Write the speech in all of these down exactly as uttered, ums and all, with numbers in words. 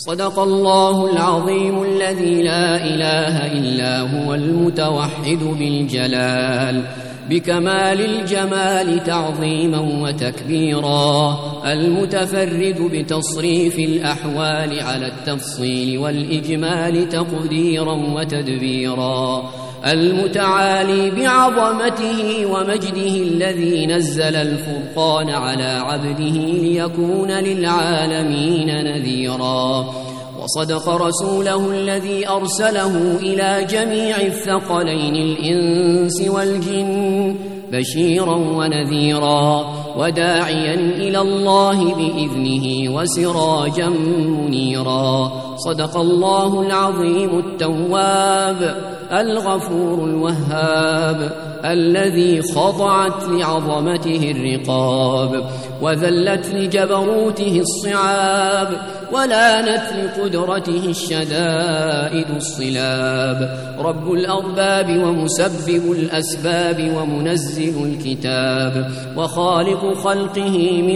صدق الله العظيم الذي لا إله إلا هو المتوحد بالجلال بكمال الجمال تعظيما وتكبيرا، المتفرد بتصريف الأحوال على التفصيل والإجمال تقديرا وتدبيرا، المتعالي بعظمته ومجده الذي نزل الفرقان على عبده ليكون للعالمين نذيرا، وصدق رسوله الذي أرسله إلى جميع الثقلين الإنس والجن بشيرا ونذيرا، وداعيا إلى الله بإذنه وسراجا منيرا. صدق الله العظيم التواب الغفور الوهاب الذي خضعت لعظمته الرقاب وذلت لجبروته الصعاب ولانت لقدرته الشدائد الصلاب، رب الأرباب ومسبب الأسباب ومنزل الكتاب وخالق خلقه من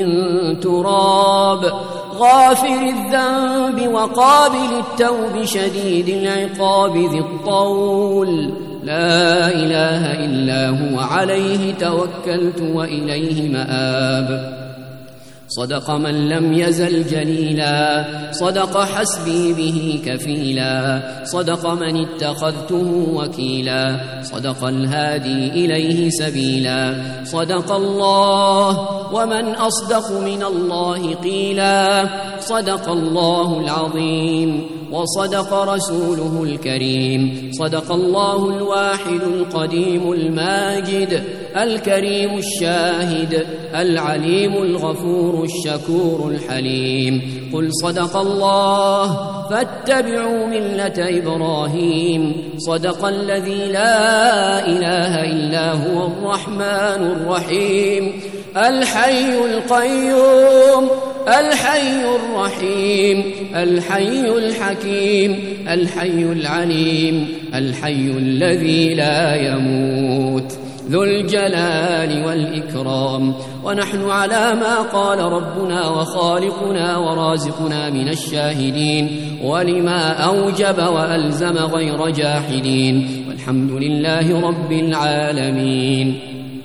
تراب، غافر الذنب وقابل التوب شديد العقاب ذي الطول، لا إله إلا هو عليه توكلت وإليه مآب. صدق من لم يزل جليلا، صدق حسبي به كفيلا، صدق من اتخذته وكيلا، صدق الهادي إليه سبيلا، صدق الله ومن أصدق من الله قيلا، صدق الله العظيم وصدق رسوله الكريم، صدق الله الواحد القديم الماجد الكريم الشاهد العليم الغفور الشكور الحليم. قل صدق الله فاتبعوا ملة إبراهيم، صدق الذي لا إله إلا هو الرحمن الرحيم الحي القيوم الحي الرحيم الحي الحكيم الحي العليم الحي الذي لا يموت ذو الجلال والإكرام. ونحن على ما قال ربنا وخالقنا ورازقنا من الشاهدين، ولما أوجب وألزم غير جاحدين، والحمد لله رب العالمين.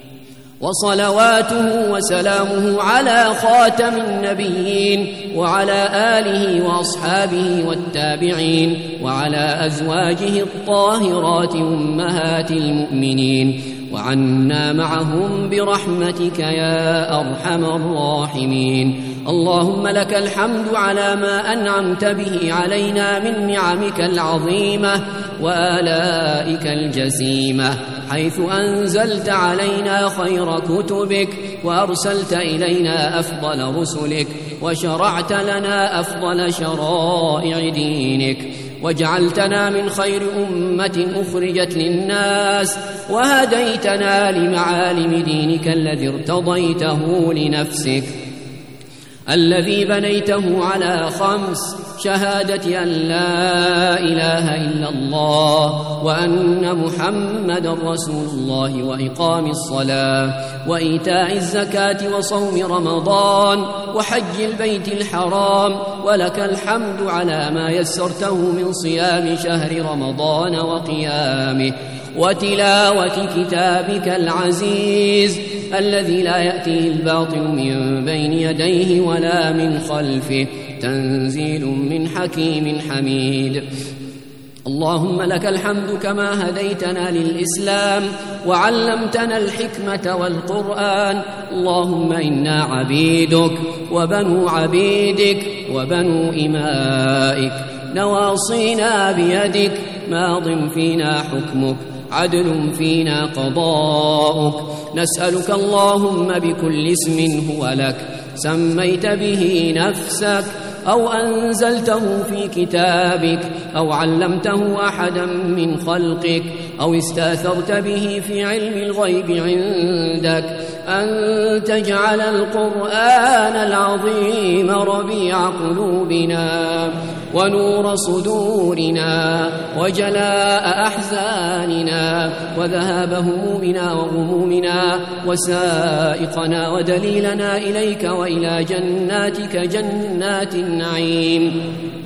وصلواته وسلامه على خاتم النبيين وعلى آله وأصحابه والتابعين وعلى أزواجه الطاهرات أمهات المؤمنين، وعنا معهم برحمتك يا أرحم الراحمين. اللهم لك الحمد على ما أنعمت به علينا من نعمك العظيمة وآلائك الجسيمة، حيث أنزلت علينا خير كتبك وأرسلت إلينا أفضل رسلك وشرعت لنا أفضل شرائع دينك، وجعلتنا من خير أمة أخرجت للناس، وهديتنا لمعالم دينك الذي ارتضيته لنفسك، الذي بنيته على خمس: شهادة أن لا إله إلا الله وأن محمد رسول الله، وإقام الصلاة وإيتاء الزكاة وصوم رمضان وحج البيت الحرام. ولك الحمد على ما يسرته من صيام شهر رمضان وقيامه وتلاوة كتابك العزيز الذي لا يأتيه الباطل من بين يديه ولا من خلفه، تنزيل من حكيم حميد. اللهم لك الحمد كما هديتنا للإسلام وعلمتنا الحكمة والقرآن. اللهم إنا عبيدك وبنو عبيدك وبنو إمائك، نواصينا بيدك، ماض فينا حكمك، عدل فينا قضاؤك. نسألك اللهم بكل اسم هو لك سميت به نفسك أو أنزلته في كتابك أو علمته أحدا من خلقك أو استأثرت به في علم الغيب عندك، أن تجعل القرآن العظيم ربيع قلوبنا ونور صدورنا وجلاء أحزاننا وذهاب همومنا وغمومنا وسائقنا ودليلنا إليك وإلى جناتك جنات النعيم.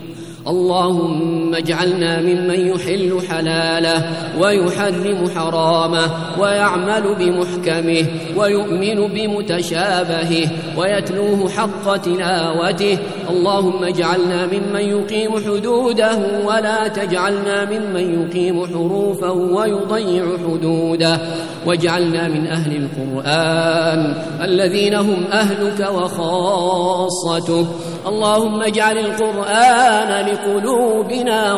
اللهم اجعلنا ممن يحل حلاله ويحرم حرامه ويعمل بمحكمه ويؤمن بمتشابهه ويتلوه حق تلاوته. اللهم اجعلنا ممن يقيم حدوده ولا تجعلنا ممن يقيم حروفه ويضيع حدوده، واجعلنا من أهل القرآن الذين هم أهلك وخاصتك. اللهم اجعل القرآن لقلوبنا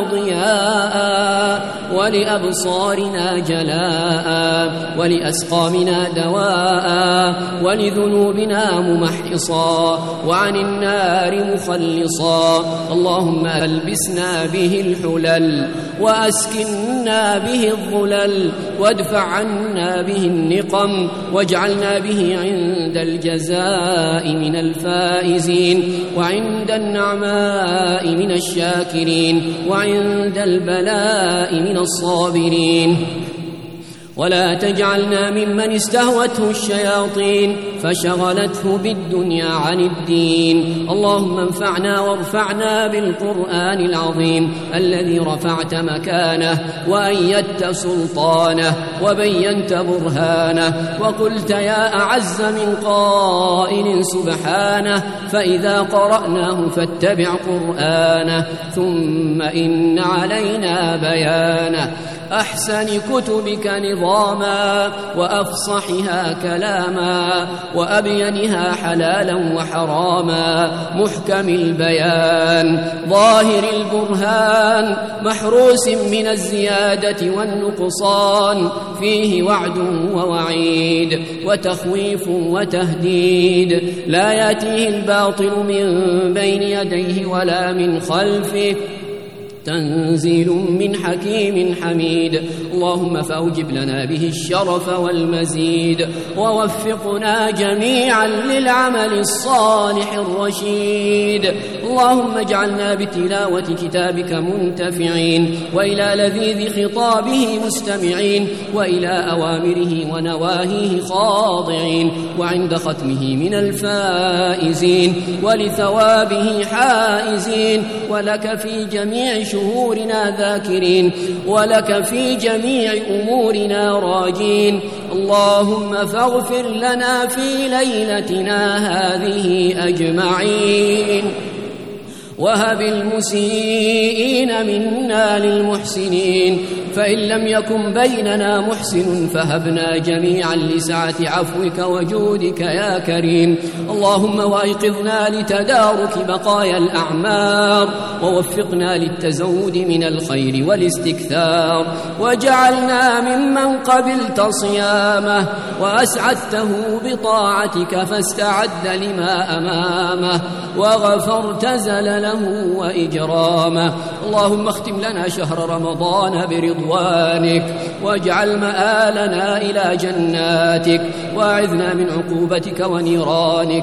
ضياء ولأبصارنا جلاء ولأسقامنا دواء ولذنوبنا ممحصا وعن النار مخلصا. اللهم ألبسنا به الحلل وأسكننا به الظلل وادفع عنا به النقم واجعلنا به عند الجزاء من الفائزين وعند النعماء من الشاكرين وعند البلاء من الصابرين. ولا تجعلنا ممن استهوته الشياطين فشغلته بالدنيا عن الدين. اللهم انفعنا وارفعنا بالقرآن العظيم الذي رفعت مكانه وأيدت سلطانه وبينت برهانه وقلت يا أعز من قائل سبحانه فإذا قرأناه فاتبع قرآنه ثم إن علينا بيانه. أحسن كتبك نظاما وأفصحها كلاما وأبينها حلالا وحراما محكم البيان ظاهر البرهان محروس من الزيادة والنقصان فيه وعد ووعيد وتخويف وتهديد لا يأتيه الباطل من بين يديه ولا من خلفه تنزيل من حكيم حميد. اللهم فأوجب لنا به الشرف والمزيد ووفقنا جميعا للعمل الصالح الرشيد. اللهم اجعلنا بتلاوة كتابك منتفعين وإلى لذيذ خطابه مستمعين وإلى أوامره ونواهيه خاضعين وعند ختمه من الفائزين ولثوابه حائزين ولك في جميع شهورنا ذاكرين ولك في جميع أمورنا راجين. اللهم فاغفر لنا في ليلتنا هذه أجمعين وهب المسيئين منا للمحسنين فإن لم يكن بيننا محسن فهبنا جميعا لسعة عفوك وجودك يا كريم. اللهم وأيقظنا لتدارك بقايا الأعمار ووفقنا للتزود من الخير والاستكثار وجعلنا ممن قبلت صيامه وأسعدته بطاعتك فاستعد لما أمامه وغفرت زلله وإجرامه. اللهم اختم لنا شهر رمضان برضوانك واجعل مآلنا إلى جناتك وأعذنا من عقوبتك ونيرانك.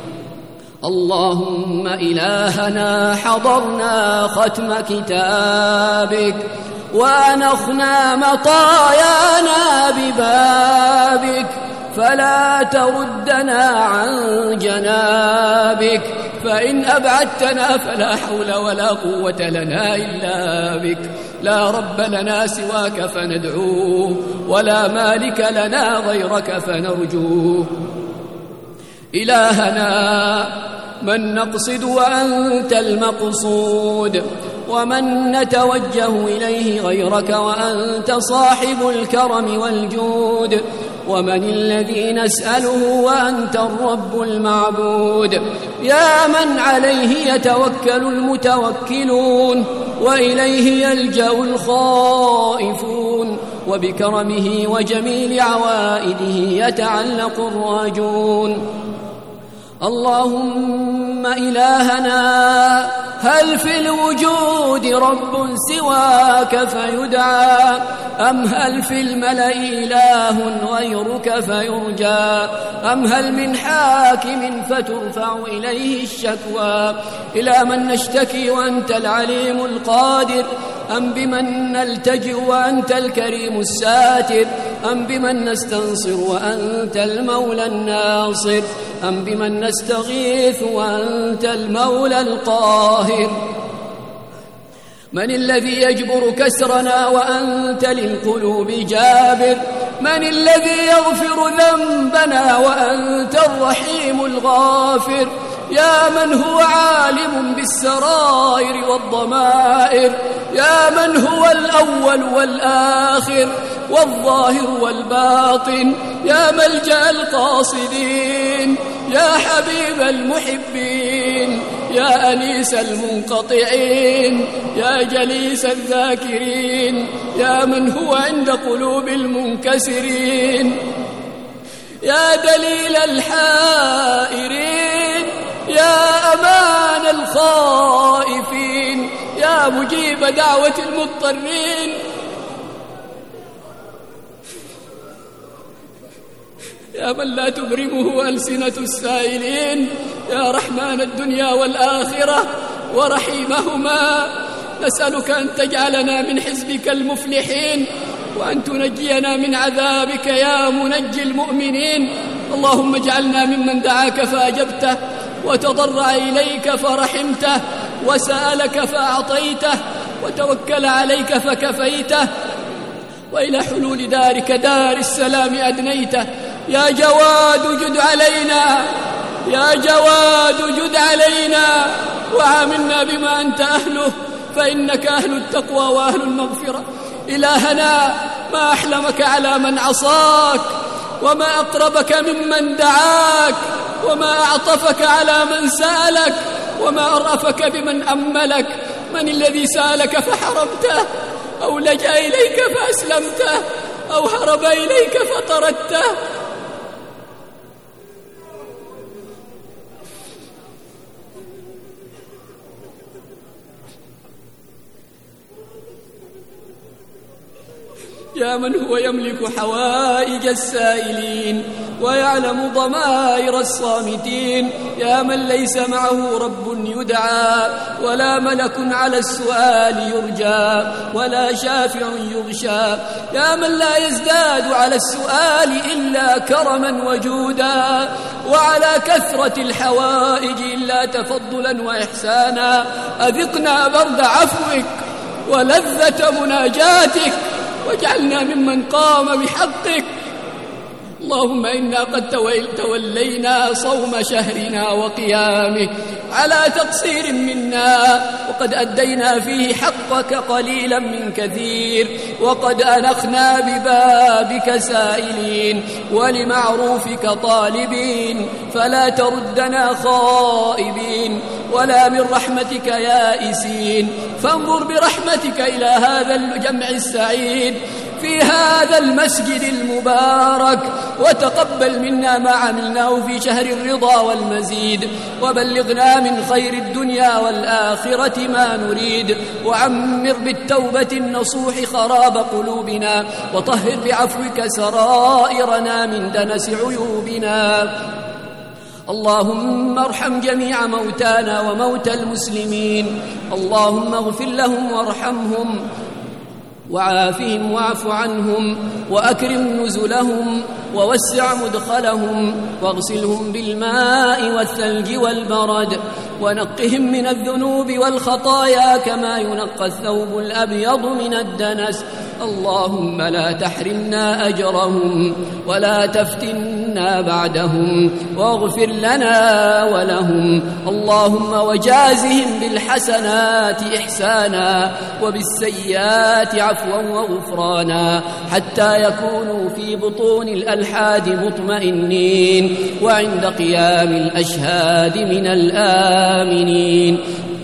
اللهم إلهنا حضرنا ختم كتابك وأنخنا مطايانا ببابك فلا تردنا عن جنابك فإن أبعدتنا فلا حول ولا قوة لنا إلا بك. لا رب لنا سواك فندعوه ولا مالك لنا غيرك فنرجوه. إلهنا من نقصد وأنت المقصود ومن نتوجه إليه غيرك وأنت صاحب الكرم والجود ومن الذي نسأله وأنت الرب المعبود. يا من عليه يتوكل المتوكلون وإليه يلجأ الخائفون وبكرمه وجميل عوائده يتعلق الراجون. اللهم إلهنا هل في الوجود رب سواك فيدعى أم هل في الملأ إله غيرك فيرجى أم هل من حاكم فترفع إليه الشكوى؟ إلى من نشتكي وأنت العليم القادر أم بمن نلتجئ وأنت الكريم الساتر أم بمن نستنصر وأنت المولى الناصر أم بمن نستغيث وأنت المولى القاهر؟ من الذي يجبر كسرنا وأنت للقلوب جابر؟ من الذي يغفر ذنبنا وأنت الرحيم الغافر؟ يا من هو عالم بالسرائر والضمائر، يا من هو الأول والآخر والظاهر والباطن، يا ملجأ القاصدين، يا حبيب المحبين، يا أنيس المنقطعين، يا جليس الذاكرين، يا من هو عند قلوب المنكسرين، يا دليل الحائرين، يا أمان الخائفين، يا مجيب دعوة المضطرين، يا من لا تبرمه ألسنة السائلين، يا رحمن الدنيا والآخرة ورحيمهما، نسألك أن تجعلنا من حزبك المفلحين، وأن تنجينا من عذابك يا منجي المؤمنين. اللهم اجعلنا ممن دعاك فأجبته، وتضرع إليك فرحمته، وسألك فأعطيته، وتوكل عليك فكفيته، وإلى حلول دارك دار السلام أدنيته. يا جواد جد علينا، يا جواد جد علينا، وعاملنا بما أنت أهله، فإنك أهل التقوى وأهل المغفرة. إلهنا، ما أحلمك على من عصاك، وما أقربك ممن دعاك، وما أعطفك على من سألك، وما أرأفك بمن أملك. من الذي سألك فحرمته، أو لجأ إليك فأسلمته، أو هرب إليك فطردته؟ يا من هو يملك حوائج السائلين ويعلم ضمائر الصامتين، يا من ليس معه رب يدعى، ولا ملك على السؤال يرجى، ولا شافع يغشى، يا من لا يزداد على السؤال إلا كرما وجودا، وعلى كثرة الحوائج إلا تفضلا وإحسانا. أذقنا برد عفوك ولذة مناجاتك، واجعلنا ممن قام بحقك. اللهم إنا قد تولينا صوم شهرنا وقيامه على تقصير منا، وقد أدينا فيه حقك قليلا من كثير، وقد أنخنا ببابك سائلين، ولمعروفك طالبين، فلا تردنا خائبين، ولا من رحمتك يائسين. فانظر برحمتك إلى هذا الجمع السعيد في هذا المسجد المبارك، وتقبل منا ما عملناه في شهر الرضا والمزيد، وبلغنا من خير الدنيا والآخرة ما نريد، وعمر بالتوبة النصوح خراب قلوبنا، وطهر بعفوك سرائرنا من دنس عيوبنا. اللهم ارحم جميع موتانا وموتى المسلمين، اللهم اغفر لهم وارحمهم وعافهم واعف عنهم، وأكرم نزلهم، ووسع مدخلهم، واغسلهم بالماء والثلج والبرد، ونقهم من الذنوب والخطايا كما ينقى الثوب الأبيض من الدنس. اللهم لا تحرمنا أجرهم، ولا تفتنا بعدهم، واغفر لنا ولهم. اللهم وجازهم بالحسنات إحسانا، وبالسيئات عفوا وغفرانا، حتى يكونوا في بطون الألحاد مطمئنين، وعند قيام الأشهاد من الآمنين.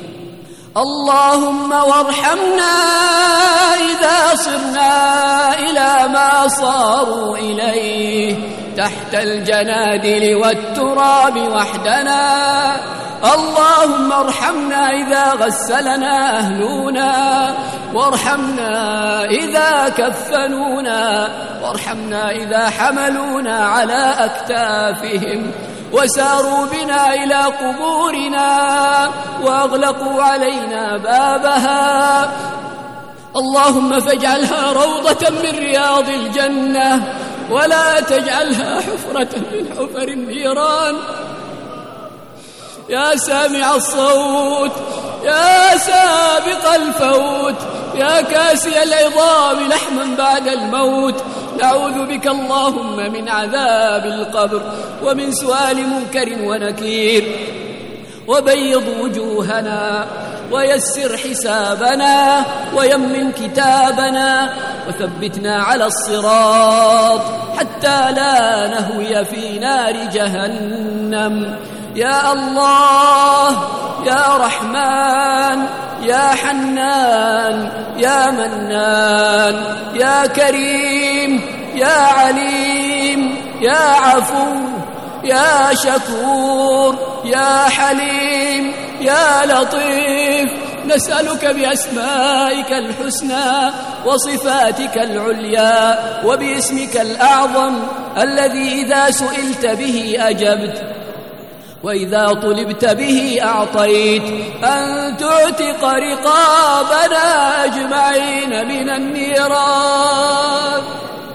اللهم وارحمنا إذا صرنا إلى ما صاروا إليه تحت الجنادل والتراب وحدنا. اللهم ارحمنا إذا غسلنا أهلنا، وارحمنا إذا كفنونا، وارحمنا إذا حملونا على أكتافهم وساروا بنا إلى قبورنا وأغلقوا علينا بابها. اللهم فاجعلها روضة من رياض الجنة، ولا تجعلها حفرة من حفر النيران. يا سامع الصوت، يا سابق الفوت يا كاسي العظام لحما بعد الموت نعوذ بك اللهم من عذاب القبر ومن سؤال منكر ونكير وبيض وجوهنا ويسر حسابنا ويمن كتابنا وثبتنا على الصراط حتى لا نهوي في نار جهنم. يا الله يا رحمن يا حنان يا منان يا كريم يا عليم يا عفو يا شكور يا حليم يا لطيف نسألك بأسمائك الحسنى وصفاتك العليا وباسمك الأعظم الذي إذا سئلت به أجبت وإذا طلبت به أعطيت أن تعتق رقابنا أجمعين من النيران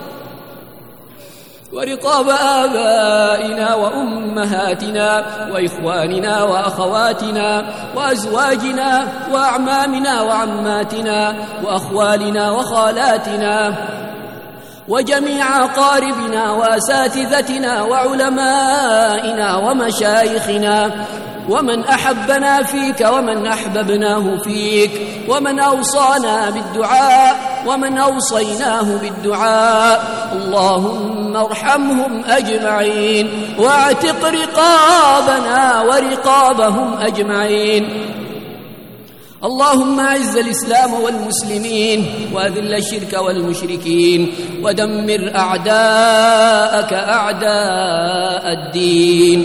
ورقاب آبائنا وأمهاتنا وإخواننا وأخواتنا وأزواجنا وأعمامنا وعماتنا وأخوالنا وخالاتنا وجميع أقاربنا وأساتذتنا وعلمائنا ومشايخنا ومن أحبنا فيك ومن أحببناه فيك ومن أوصانا بالدعاء ومن أوصيناه بالدعاء اللهم ارحمهم أجمعين واعتق رقابنا ورقابهم أجمعين. اللهم أعز الإسلام والمسلمين وأذل الشرك والمشركين ودمر أعداءك أعداء الدين.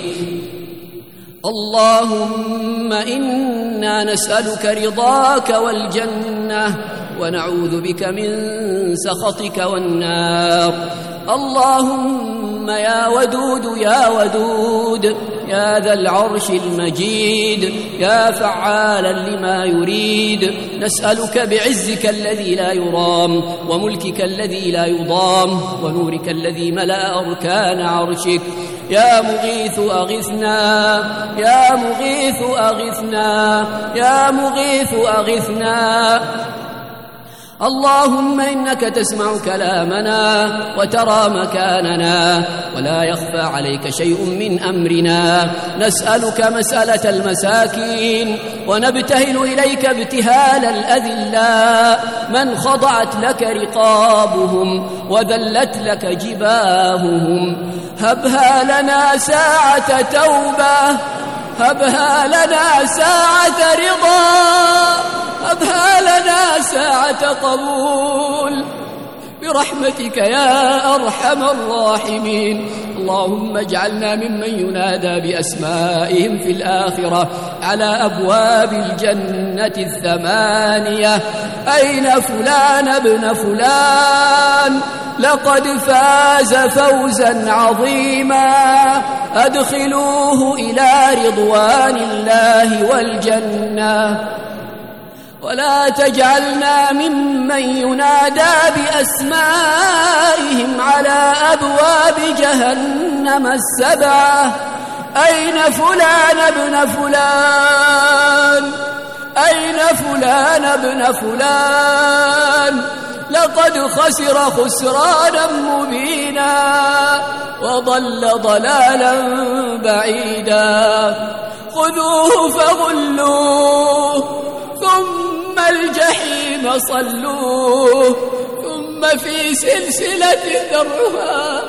اللهم إنا نسألك رضاك والجنة ونعوذ بك من سخطك والنار. اللهم يا ودود يا ودود يا ذا العرش المجيد يا فعالا لما يريد نسألك بعزك الذي لا يرام وملكك الذي لا يضام ونورك الذي ملأ أركان عرشك يا مغيث أغثنا يا مغيث أغثنا يا مغيث أغثنا. اللهم إنك تسمع كلامنا وترى مكاننا ولا يخفى عليك شيء من أمرنا. نسألك مسألة المساكين ونبتهل إليك ابتهال الأذلاء من خضعت لك رقابهم وذلت لك جباههم. هبها لنا ساعة توبة هبها لنا ساعة رضا هبها لنا ساعة قبول برحمتك يا أرحم الراحمين. اللهم اجعلنا ممن ينادى بأسمائهم في الآخرة على أبواب الجنة الثمانية أين فلان ابن فلان لقد فاز فوزا عظيما أدخلوه إلى رضوان الله والجنة ولا تجعلنا ممن ينادى بأسمائهم على أبواب جهنم السبعة أين فلان ابن فلان أين فلان ابن فلان لقد خسر خسرانا مبينا وضل ضلالا بعيدا. خذوه فغلوه ثم الجحيم صلوه ثم في سلسلة ذرعها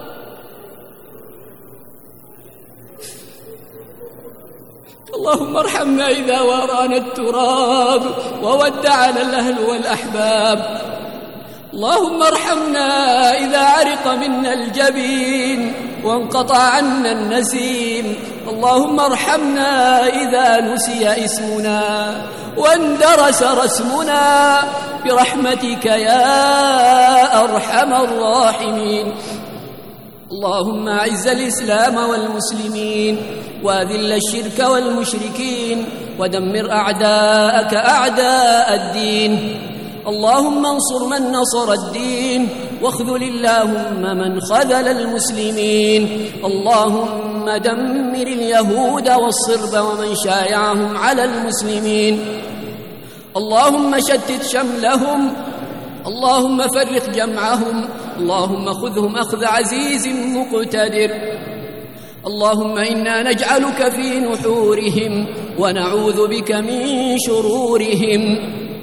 اللهم ارحمنا إذا وارانا التراب وودعنا الأهل والأحباب. اللهم ارحمنا إذا عرق منا الجبين وانقطع عنا النسيم. اللهم ارحمنا إذا نسي اسمنا واندرس رسمنا برحمتك يا أرحم الراحمين. اللهم أعز الإسلام والمسلمين وأذل الشرك والمشركين ودمر أعداءك أعداء الدين. اللهم انصر من نصر الدين واخذل اللهم من خذل المسلمين. اللهم دمر اليهود والصرب ومن شايعهم على المسلمين. اللهم شتت شملهم، اللهم فرق جمعهم، اللهم خذهم أخذ عزيز مقتدر. اللهم إنا نجعلك في نحورهم ونعوذ بك من شرورهم.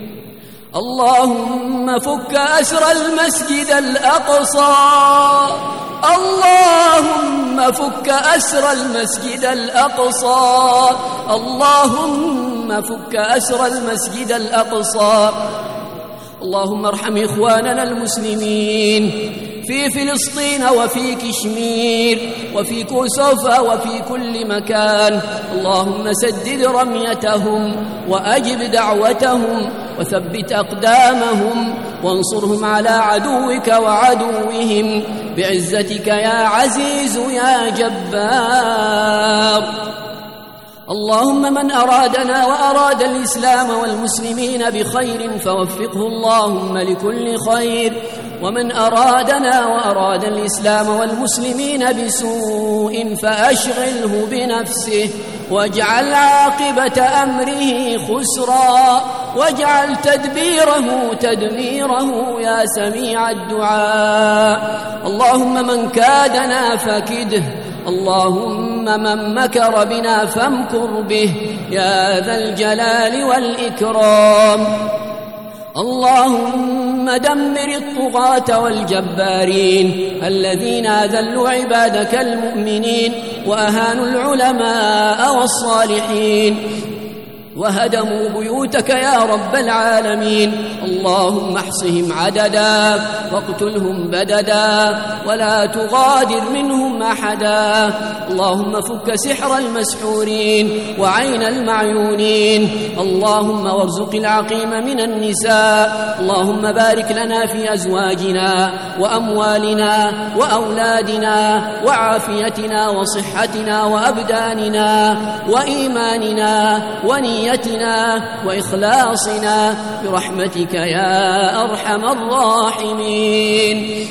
اللهم فك أسر المسجد الأقصى، اللهم فك أسر المسجد الأقصى، اللهم فك أسر المسجد الأقصى. اللهم ارحم إخواننا المسلمين في فلسطين وفي كشمير وفي كوسوفا وفي كل مكان. اللهم سدد رميتهم وأجب دعوتهم وثبت أقدامهم وانصرهم على عدوك وعدوهم بعزتك يا عزيز يا جبار. اللهم من أرادنا وأراد الإسلام والمسلمين بخير فوفقه اللهم لكل خير، ومن أرادنا وأراد الإسلام والمسلمين بسوء فأشغله بنفسه، واجعل عاقبة أمره خسرا، واجعل تدبيره تدميره يا سميع الدعاء. اللهم من كادنا فكده، اللهم من مكر بنا فامكر به يا ذا الجلال والإكرام. اللهم دمر الطغاة والجبارين الذين أذلوا عبادك المؤمنين وأهانوا العلماء والصالحين وهدموا بيوتك يا رب العالمين. اللهم احصهم عددا واقتلهم بددا ولا تغادر منهم أحدا. اللهم فك سحر المسحورين وعين المعيونين. اللهم وارزق العقيم من النساء. اللهم بارك لنا في أزواجنا وأموالنا وأولادنا وعافيتنا وصحتنا وأبداننا وإيماننا ونيتنا وإخلاصنا برحمتك يا أرحم الراحمين.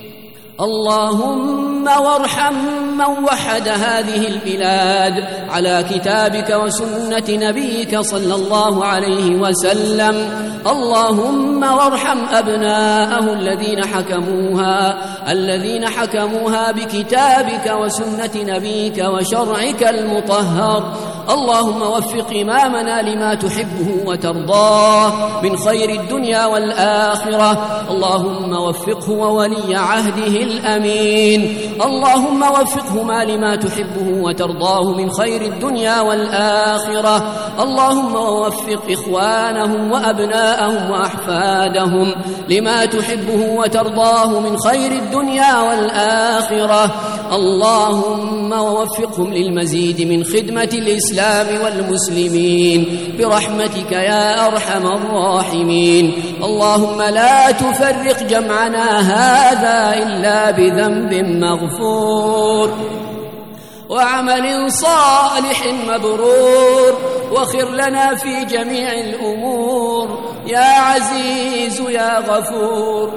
اللهم وارحم من وحد هذه البلاد على كتابك وسنة نبيك صلى الله عليه وسلم. اللهم وارحم أبناءه الذين حكموها الذين حكموها بكتابك وسنة نبيك وشرعك المطهر. اللهم وفق إمامنا لما تحبه وترضاه من خير الدنيا والآخرة. اللهم وفقه وولي عهده الأمين. اللهم وفقهما لما تحبه وترضاه من خير الدنيا والآخرة. اللهم وفق إخوانهم وأبناءهم وأحفادهم لما تحبه وترضاه من خير الدنيا والآخرة. اللهم ووفقهم للمزيد من خدمة الإسلام والمسلمين برحمتك يا أرحم الراحمين. اللهم لا تفرق جمعنا هذا إلا بذنب مغفور وعمل صالح مبرور، وخر لنا في جميع الأمور يا عزيز يا غفور.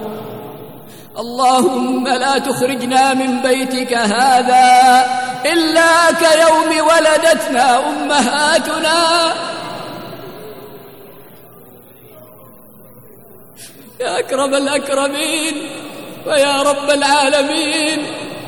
اللهم لا تخرجنا من بيتك هذا إلا كيوم ولدتنا أمهاتنا يا أكرم الأكرمين ويا رب العالمين.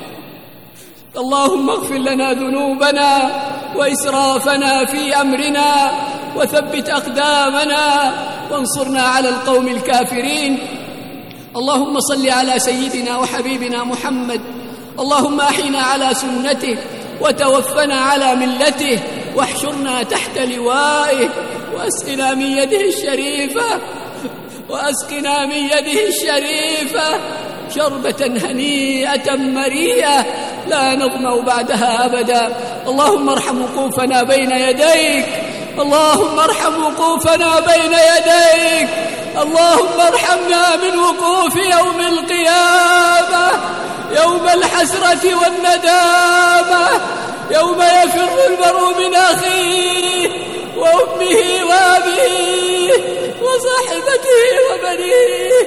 اللهم اغفر لنا ذنوبنا وإسرافنا في أمرنا وثبت أقدامنا وانصرنا على القوم الكافرين. اللهم صل على سيدنا وحبيبنا محمد. اللهم أحينا على سنته وتوفنا على ملته واحشرنا تحت لوائه وأسقنا من يده الشريفة وأسقنا من يده الشريفة شربة هنيئة مريئة لا نظمأ بعدها أبدا. اللهم ارحم وقوفنا بين يديك. اللهم ارحم وقوفنا بين يديك. اللهم ارحمنا من وقوف يوم القيامة، يوم الحسرة والندامة، يوم يفر المرء من أخيه وأمه وأبيه وصاحبته وبنيه.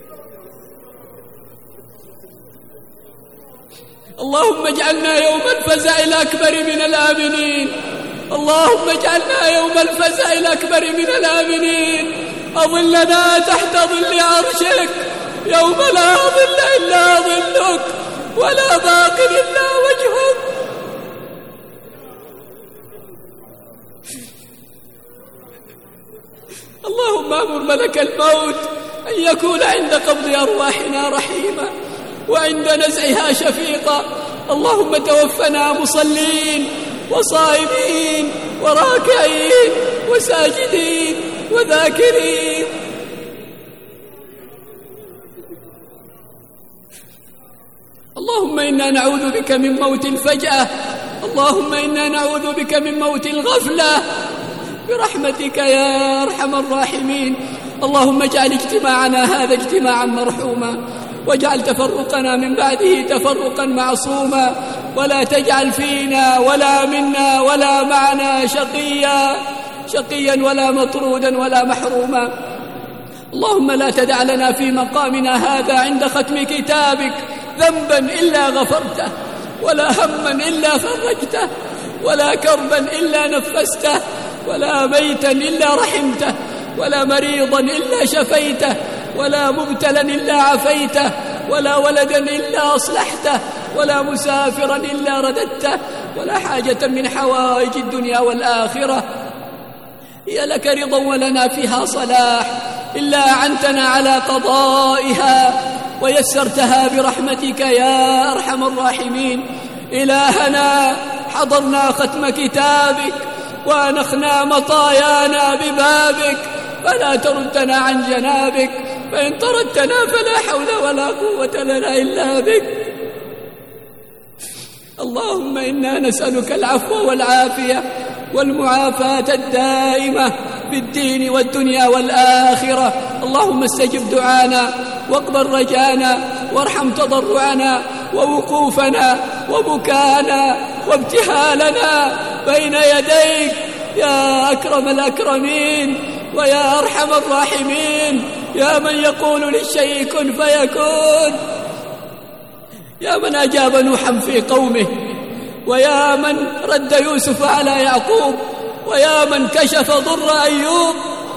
اللهم اجعلنا يوم الفزع الفزع الأكبر من الآمنين. اللهم اجعلنا يوم الفزع الأكبر من الآمنين. أظلنا تحت ظل عرشك يوم لا ظل إلا ظلك ولا باق إلا وجهك. اللهم أمر ملك الموت أن يكون عند قبض أرواحنا رحيما وعند نزعها شفيقا. اللهم توفنا مصلين وصائمين وراكعين وساجدين وذاكرين. اللهم إنا نعوذ بك من موت الفجأة. اللهم إنا نعوذ بك من موت الغفلة برحمتك يا أرحم الراحمين. اللهم اجعل اجتماعنا هذا اجتماعا مرحوما واجعل تفرقنا من بعده تفرقا معصوما ولا تجعل فينا ولا منا ولا معنا شقيا شقيا ولا مطرودا ولا محروما. اللهم لا تدع لنا في مقامنا هذا عند ختم كتابك ذنبا إلا غفرته ولا هما إلا فرجته ولا كربا إلا نفسته ولا ميتا إلا رحمته ولا مريضا إلا شفيته ولا مبتلا إلا عافيته ولا ولدا إلا أصلحته ولا مسافرا إلا رددته ولا حاجة من حوائج الدنيا والآخرة هي لك رضا ولنا فيها صلاح إلا أعنتنا على قضائها ويسرتها برحمتك يا أرحم الراحمين. إلهنا حضرنا ختم كتابك وأنخنا مطايانا ببابك فلا تردنا عن جنابك فإن طردتنا فلا حول ولا قوة لنا إلا بك. اللهم إنا نسألك العفو والعافية والمعافاة الدائمة في الدين والدنيا والآخرة. اللهم استجب دعانا واقبل رجانا وارحم تضرعنا ووقوفنا وبكانا وابتهالنا بين يديك يا أكرم الأكرمين ويا أرحم الراحمين يا من يقول للشيء كن فيكون يا من أجاب نوحا في قومه ويا من رد يوسف على يعقوب ويا من كشف ضر أيوب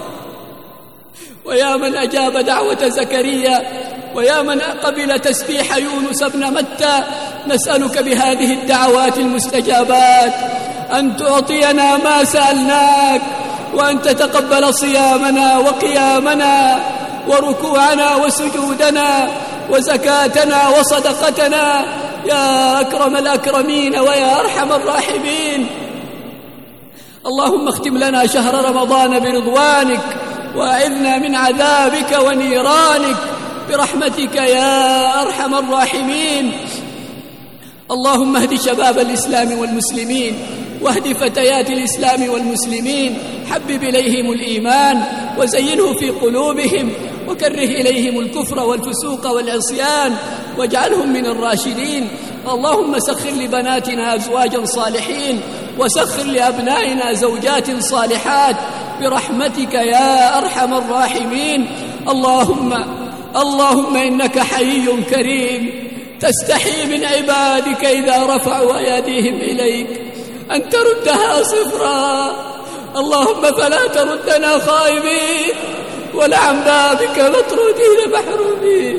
ويا من أجاب دعوة زكريا ويا من قبل تسبيح يونس بن متى. نسألك بهذه الدعوات المستجابات أن تعطينا ما سألناك وأن تتقبل صيامنا وقيامنا وركوعنا وسجودنا وزكاتنا وصدقتنا يا أكرم الأكرمين ويا أرحم الراحمين. اللهم اختم لنا شهر رمضان برضوانك وأعذنا من عذابك ونيرانك برحمتك يا أرحم الراحمين. اللهم اهد شباب الإسلام والمسلمين واهد فتيات الإسلام والمسلمين. حبب إليهم الإيمان وزينه في قلوبهم وكره إليهم الكفر والفسوق والعصيان واجعلهم من الراشدين. اللهم سخر لبناتنا أزواجا صالحين وسخر لأبنائنا زوجات صالحات برحمتك يا أرحم الراحمين. اللهم اللهم إنك حي كريم تستحي من عبادك إذا رفعوا أيديهم إليك أن تردها صفرا. اللهم فلا تردنا خائبين ولا عن بابك مطرودين محرومين.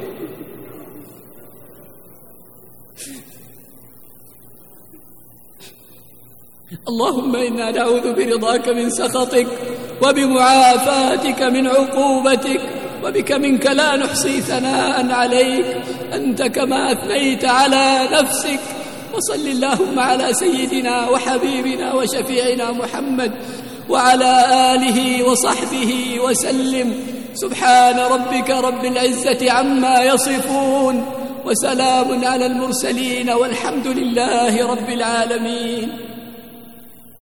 اللهم إنا نعوذ برضاك من سخطك وبمعافاتك من عقوبتك وبك منك لا نحصي ثناء عليك أنت كما أثنيت على نفسك. وصل اللهم على سيدنا وحبيبنا وشفيعنا محمد وعلى آله وصحبه وسلم. سبحان ربك رب العزة عما يصفون وسلام على المرسلين والحمد لله رب العالمين.